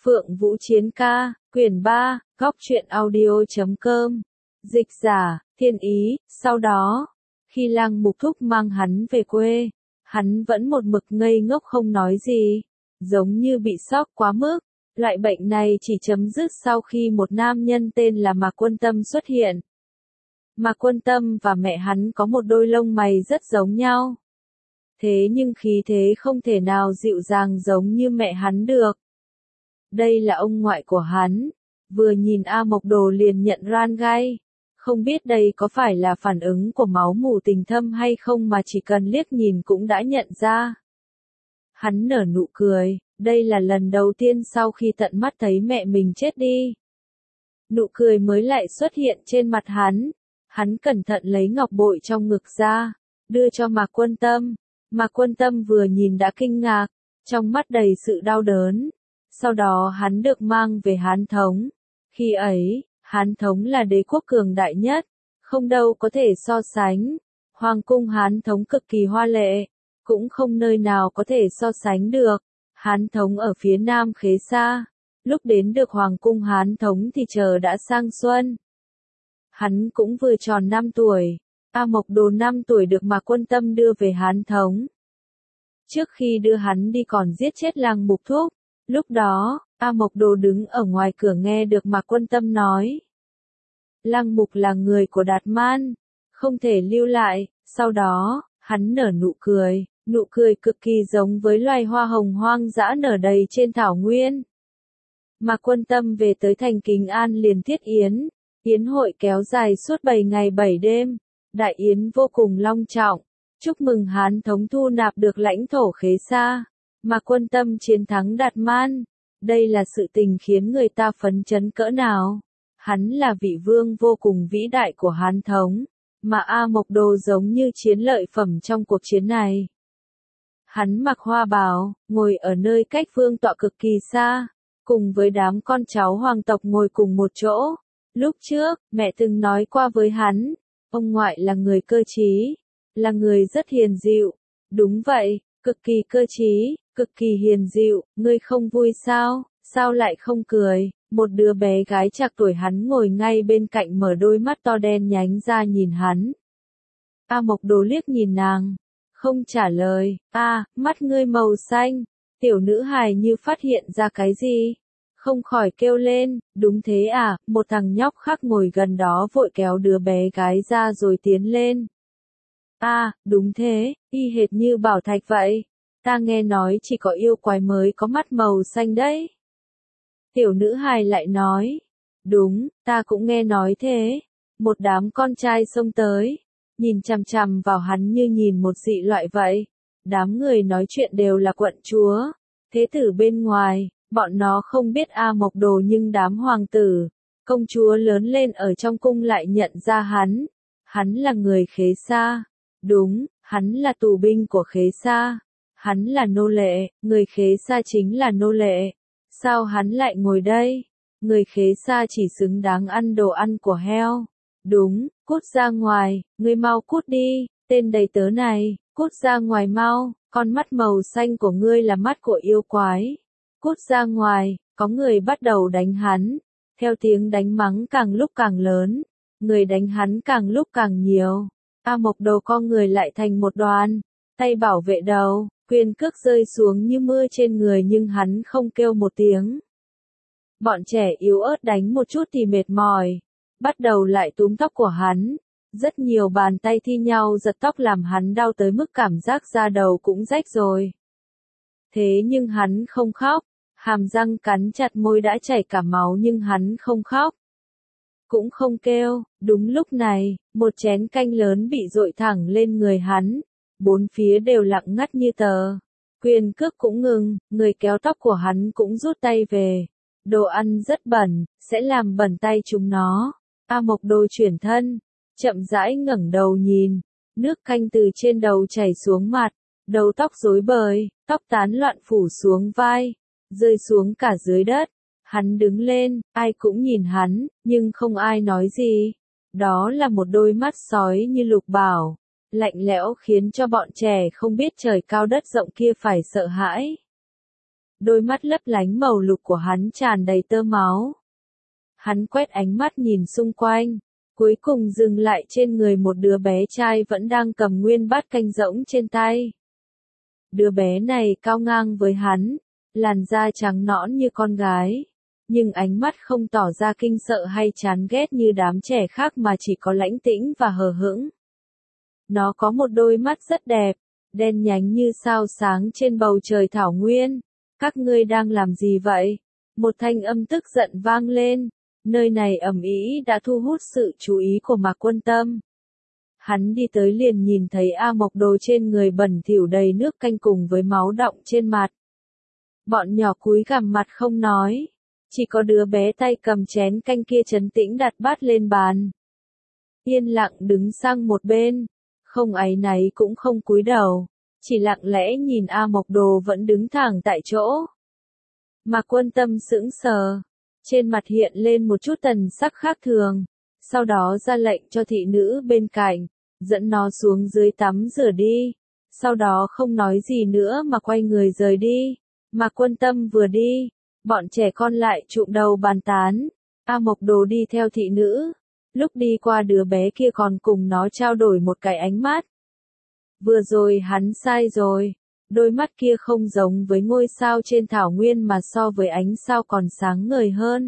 Phượng Vũ Chiến Ca, quyển 3, góc truyện audio.com. Dịch giả, Thiên Ý. Sau đó, khi Lăng Mục Thúc mang hắn về quê, hắn vẫn một mực ngây ngốc không nói gì, giống như bị sốc quá mức. Loại bệnh này chỉ chấm dứt sau khi một nam nhân tên là Mạc Quân Tâm xuất hiện. Mạc Quân Tâm và mẹ hắn có một đôi lông mày rất giống nhau. Thế nhưng khí thế không thể nào dịu dàng giống như mẹ hắn được. Đây là ông ngoại của hắn. Vừa nhìn A Mộc Đồ liền nhận ra ngay. Không biết đây có phải là phản ứng của máu mủ tình thâm hay không mà chỉ cần liếc nhìn cũng đã nhận ra. Hắn nở nụ cười, đây là lần đầu tiên sau khi tận mắt thấy mẹ mình chết đi. Nụ cười mới lại xuất hiện trên mặt hắn. Hắn cẩn thận lấy ngọc bội trong ngực ra, đưa cho Mạc Quân Tâm. Mạc Quân Tâm vừa nhìn đã kinh ngạc, trong mắt đầy sự đau đớn. Sau đó hắn được mang về Hán Thống. Khi ấy, Hán Thống là đế quốc cường đại nhất, không đâu có thể so sánh. Hoàng cung Hán Thống cực kỳ hoa lệ, cũng không nơi nào có thể so sánh được. Hán Thống ở phía nam Khế Sa. Lúc đến được Hoàng cung Hán Thống thì trời đã sang xuân. Hắn cũng vừa tròn 5 tuổi. A Mộc Đồ 5 tuổi được Mạc Quân Tâm đưa về Hán Thống. Trước khi đưa hắn đi còn giết chết Lăng Mục Thúc. Lúc đó, A Mộc Đồ đứng ở ngoài cửa nghe được Mạc Quân Tâm nói. Lăng Mục là người của Đạt Man, không thể lưu lại. Sau đó, hắn nở nụ cười cực kỳ giống với loài hoa hồng hoang dã nở đầy trên thảo nguyên. Mạc Quân Tâm về tới thành Kính An liền thiết yến. Yến hội kéo dài suốt 7 ngày 7 đêm. Đại yến vô cùng long trọng. Chúc mừng Hán Thống thu nạp được lãnh thổ Khế Sa. Mạc Quân Tâm chiến thắng Đạt Man. Đây là sự tình khiến người ta phấn chấn cỡ nào. Hắn là vị vương vô cùng vĩ đại của Hán Thống. Mà A Mộc Đồ giống như chiến lợi phẩm trong cuộc chiến này. Hắn mặc hoa bào, ngồi ở nơi cách vương tọa cực kỳ xa. Cùng với đám con cháu hoàng tộc ngồi cùng một chỗ. Lúc trước, mẹ từng nói qua với hắn. Ông ngoại là người cơ trí. Là người rất hiền dịu. Đúng vậy, cực kỳ cơ trí, cực kỳ hiền dịu. Ngươi không vui sao? Sao lại không cười? Một đứa bé gái trạc tuổi hắn ngồi ngay bên cạnh mở đôi mắt to đen nhánh ra nhìn hắn. A Mộc Đồ liếc nhìn nàng. Không trả lời. Mắt ngươi màu xanh. Tiểu nữ hài như phát hiện ra cái gì? Không khỏi kêu lên. Đúng thế à? Một thằng nhóc khác ngồi gần đó vội kéo đứa bé gái ra rồi tiến lên. Đúng thế, y hệt như bảo thạch vậy. Ta nghe nói chỉ có yêu quái mới có mắt màu xanh đấy. Tiểu nữ hài lại nói. Đúng, ta cũng nghe nói thế. Một đám con trai xông tới. Nhìn chằm chằm vào hắn như nhìn một dị loại vậy. Đám người nói chuyện đều là quận chúa. Thế tử bên ngoài, bọn nó không biết A Mộc Đồ nhưng đám hoàng tử, công chúa lớn lên ở trong cung lại nhận ra hắn. Hắn là người Khế Sa. Đúng, hắn là tù binh của Khế Sa. Hắn là nô lệ, người Khế Sa chính là nô lệ. Sao hắn lại ngồi đây? Người Khế Sa chỉ xứng đáng ăn đồ ăn của heo. Đúng, cút ra ngoài, ngươi mau cút đi, tên đầy tớ này, cút ra ngoài mau, con mắt màu xanh của ngươi là mắt của yêu quái. Cút ra ngoài, có người bắt đầu đánh hắn. Theo tiếng đánh mắng càng lúc càng lớn, người đánh hắn càng lúc càng nhiều. A Mộc Đồ con người lại thành một đoàn, tay bảo vệ đầu, quyền cước rơi xuống như mưa trên người nhưng hắn không kêu một tiếng. Bọn trẻ yếu ớt đánh một chút thì mệt mỏi, bắt đầu lại túm tóc của hắn. Rất nhiều bàn tay thi nhau giật tóc làm hắn đau tới mức cảm giác da đầu cũng rách rồi. Thế nhưng hắn không khóc, hàm răng cắn chặt môi đã chảy cả máu nhưng hắn không khóc. Cũng không kêu. Đúng lúc này, một chén canh lớn bị dội thẳng lên người hắn. Bốn phía đều lặng ngắt như tờ. Quyền cước cũng ngừng, người kéo tóc của hắn cũng rút tay về. Đồ ăn rất bẩn, sẽ làm bẩn tay chúng nó. A Mộc Đồ chuyển thân, chậm rãi ngẩng đầu nhìn. Nước canh từ trên đầu chảy xuống mặt, đầu tóc rối bời, tóc tán loạn phủ xuống vai, rơi xuống cả dưới đất. Hắn đứng lên, ai cũng nhìn hắn, nhưng không ai nói gì. Đó là một đôi mắt sói như lục bảo, lạnh lẽo khiến cho bọn trẻ không biết trời cao đất rộng kia phải sợ hãi. đôi mắt lấp lánh màu lục của hắn tràn đầy tơ máu. Hắn quét ánh mắt nhìn xung quanh, cuối cùng dừng lại trên người một đứa bé trai vẫn đang cầm nguyên bát canh rỗng trên tay. Đứa bé này cao ngang với hắn, làn da trắng nõn như con gái, nhưng ánh mắt không tỏ ra kinh sợ hay chán ghét như đám trẻ khác mà chỉ có lãnh tĩnh và hờ hững. Nó có một đôi mắt rất đẹp, đen nhánh như sao sáng trên bầu trời thảo nguyên. Các ngươi đang làm gì vậy? Một thanh âm tức giận vang lên. Nơi này ầm ĩ đã thu hút sự chú ý của Mạc Quân Tâm. Hắn đi tới liền nhìn thấy A Mộc Đồ trên người bẩn thỉu đầy nước canh cùng với máu đọng trên mặt. Bọn nhỏ cúi gằm mặt không nói. Chỉ có đứa bé tay cầm chén canh kia trấn tĩnh đặt bát lên bàn. Yên lặng đứng sang một bên. Không áy náy cũng không cúi đầu. Chỉ lặng lẽ nhìn A Mộc Đồ vẫn đứng thẳng tại chỗ. Mạc Quân Tâm sững sờ. Trên mặt hiện lên một chút thần sắc khác thường. Sau đó ra lệnh cho thị nữ bên cạnh. Dẫn nó xuống dưới tắm rửa đi. Sau đó không nói gì nữa mà quay người rời đi. Mạc Quân Tâm vừa đi. Bọn trẻ con lại trụm đầu bàn tán. A Mộc Đồ đi theo thị nữ. Lúc đi qua đứa bé kia còn cùng nó trao đổi một cái ánh mắt. Vừa rồi hắn sai rồi. Đôi mắt kia không giống với ngôi sao trên thảo nguyên mà so với ánh sao còn sáng ngời hơn.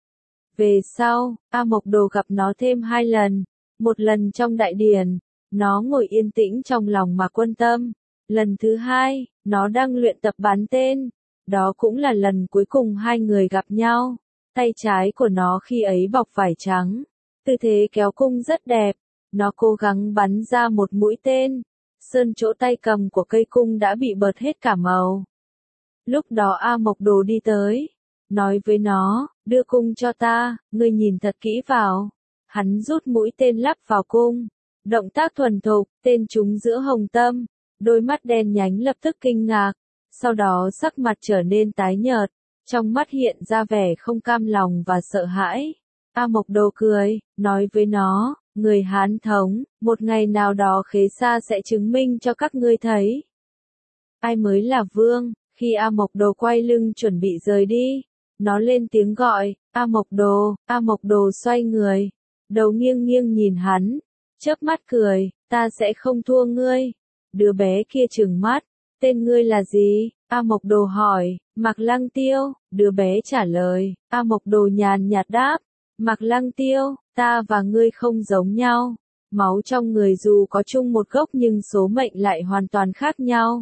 Về sau, A Mộc Đồ gặp nó thêm 2 lần. Một lần trong đại điển, nó ngồi yên tĩnh trong lòng Mạc Quân Tâm. Lần thứ 2, nó đang luyện tập bắn tên. Đó cũng là lần cuối cùng hai người gặp nhau. Tay trái của nó khi ấy bọc vải trắng. Tư thế kéo cung rất đẹp. Nó cố gắng bắn ra một mũi tên. Sơn chỗ tay cầm của cây cung đã bị bợt hết cả màu. Lúc đó A Mộc Đồ đi tới. Nói với nó, đưa cung cho ta, ngươi nhìn thật kỹ vào. Hắn rút mũi tên lắp vào cung. Động tác thuần thục, tên trúng giữa hồng tâm. Đôi mắt đen nhánh lập tức kinh ngạc. Sau đó sắc mặt trở nên tái nhợt. Trong mắt hiện ra vẻ không cam lòng và sợ hãi. A Mộc Đồ cười, nói với nó, người Hán thống, một ngày nào đó Khế Sa sẽ chứng minh cho các ngươi thấy. Ai mới là vương? Khi A Mộc Đồ quay lưng chuẩn bị rời đi, nó lên tiếng gọi, A Mộc Đồ xoay người, đầu nghiêng nghiêng nhìn hắn, chớp mắt cười, ta sẽ không thua ngươi. Đứa bé kia trừng mắt, tên ngươi là gì? A Mộc Đồ hỏi, Mạc Lăng Tiêu, đứa bé trả lời, A Mộc Đồ nhàn nhạt đáp, Mạc Lăng Tiêu, ta và ngươi không giống nhau. Máu trong người dù có chung một gốc nhưng số mệnh lại hoàn toàn khác nhau.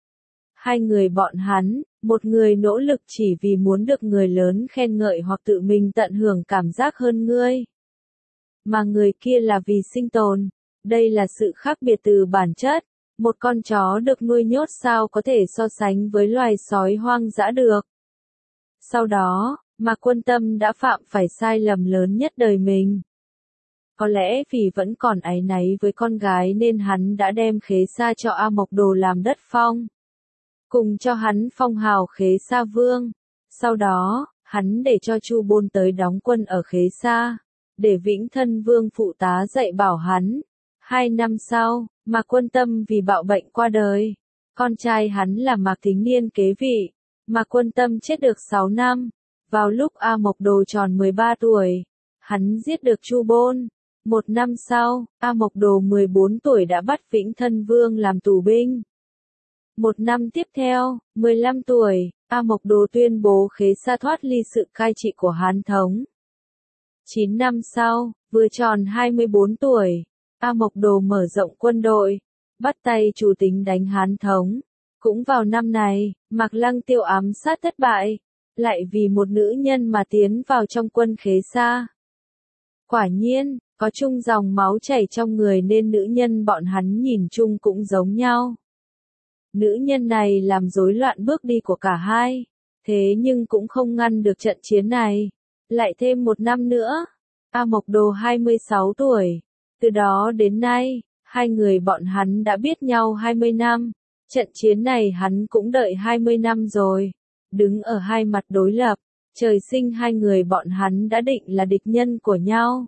Hai người bọn hắn, một người nỗ lực chỉ vì muốn được người lớn khen ngợi hoặc tự mình tận hưởng cảm giác hơn ngươi. Mà người kia là vì sinh tồn. Đây là sự khác biệt từ bản chất. Một con chó được nuôi nhốt sao có thể so sánh với loài sói hoang dã được. Sau đó, Mạc Quân Tâm đã phạm phải sai lầm lớn nhất đời mình. Có lẽ vì vẫn còn áy náy với con gái nên hắn đã đem Khế Sa cho A Mộc Đồ làm đất phong. Cùng cho hắn phong hào Khế Sa Vương. Sau đó, hắn để cho Chu Bôn tới đóng quân ở Khế Sa, để Vĩnh Thân Vương phụ tá dạy bảo hắn. 2 năm sau, Mạc Quân Tâm vì bạo bệnh qua đời. Con trai hắn là Mạc Thính Niên kế vị. Mạc Quân Tâm chết được 6 năm. Vào lúc A Mộc Đồ tròn 13 tuổi, hắn giết được Chu Bôn. 1 năm sau, A Mộc Đồ 14 tuổi đã bắt Vĩnh Thân Vương làm tù binh. 1 năm tiếp theo, 15 tuổi, A Mộc Đồ tuyên bố Khế Sa thoát ly sự cai trị của Hán thống. 9 năm sau, vừa tròn 24 tuổi, A Mộc Đồ mở rộng quân đội, bắt tay chủ tính đánh Hán thống. Cũng vào năm này, Mạc Lăng Tiêu ám sát thất bại, lại vì một nữ nhân mà tiến vào trong quân Khế Sa. Quả nhiên, có chung dòng máu chảy trong người nên nữ nhân bọn hắn nhìn chung cũng giống nhau. Nữ nhân này làm rối loạn bước đi của cả hai, thế nhưng cũng không ngăn được trận chiến này. Lại thêm 1 năm nữa, A Mộc Đồ 26 tuổi. Từ đó đến nay, hai người bọn hắn đã biết nhau 20 năm. Trận chiến này hắn cũng đợi 20 năm rồi. Đứng ở hai mặt đối lập, trời sinh hai người bọn hắn đã định là địch nhân của nhau.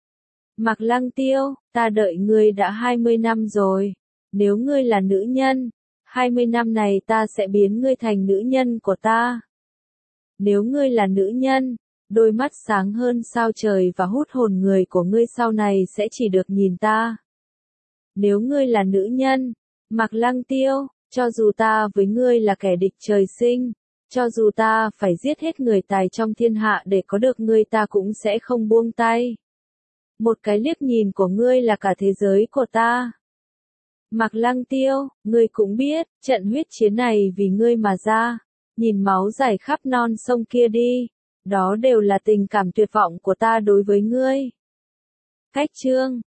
Mạc Lăng Tiêu, ta đợi ngươi đã 20 năm rồi. Nếu ngươi là nữ nhân, 20 năm này ta sẽ biến ngươi thành nữ nhân của ta. Nếu ngươi là nữ nhân, đôi mắt sáng hơn sao trời và hút hồn người của ngươi sau này sẽ chỉ được nhìn ta. Nếu ngươi là nữ nhân, Mạc Lăng Tiêu, cho dù ta với ngươi là kẻ địch trời sinh, cho dù ta phải giết hết người tài trong thiên hạ để có được ngươi ta cũng sẽ không buông tay. Một cái liếc nhìn của ngươi là cả thế giới của ta. Mạc Lăng Tiêu, ngươi cũng biết, trận huyết chiến này vì ngươi mà ra, nhìn máu rải khắp non sông kia đi, đó đều là tình cảm tuyệt vọng của ta đối với ngươi. Cách chương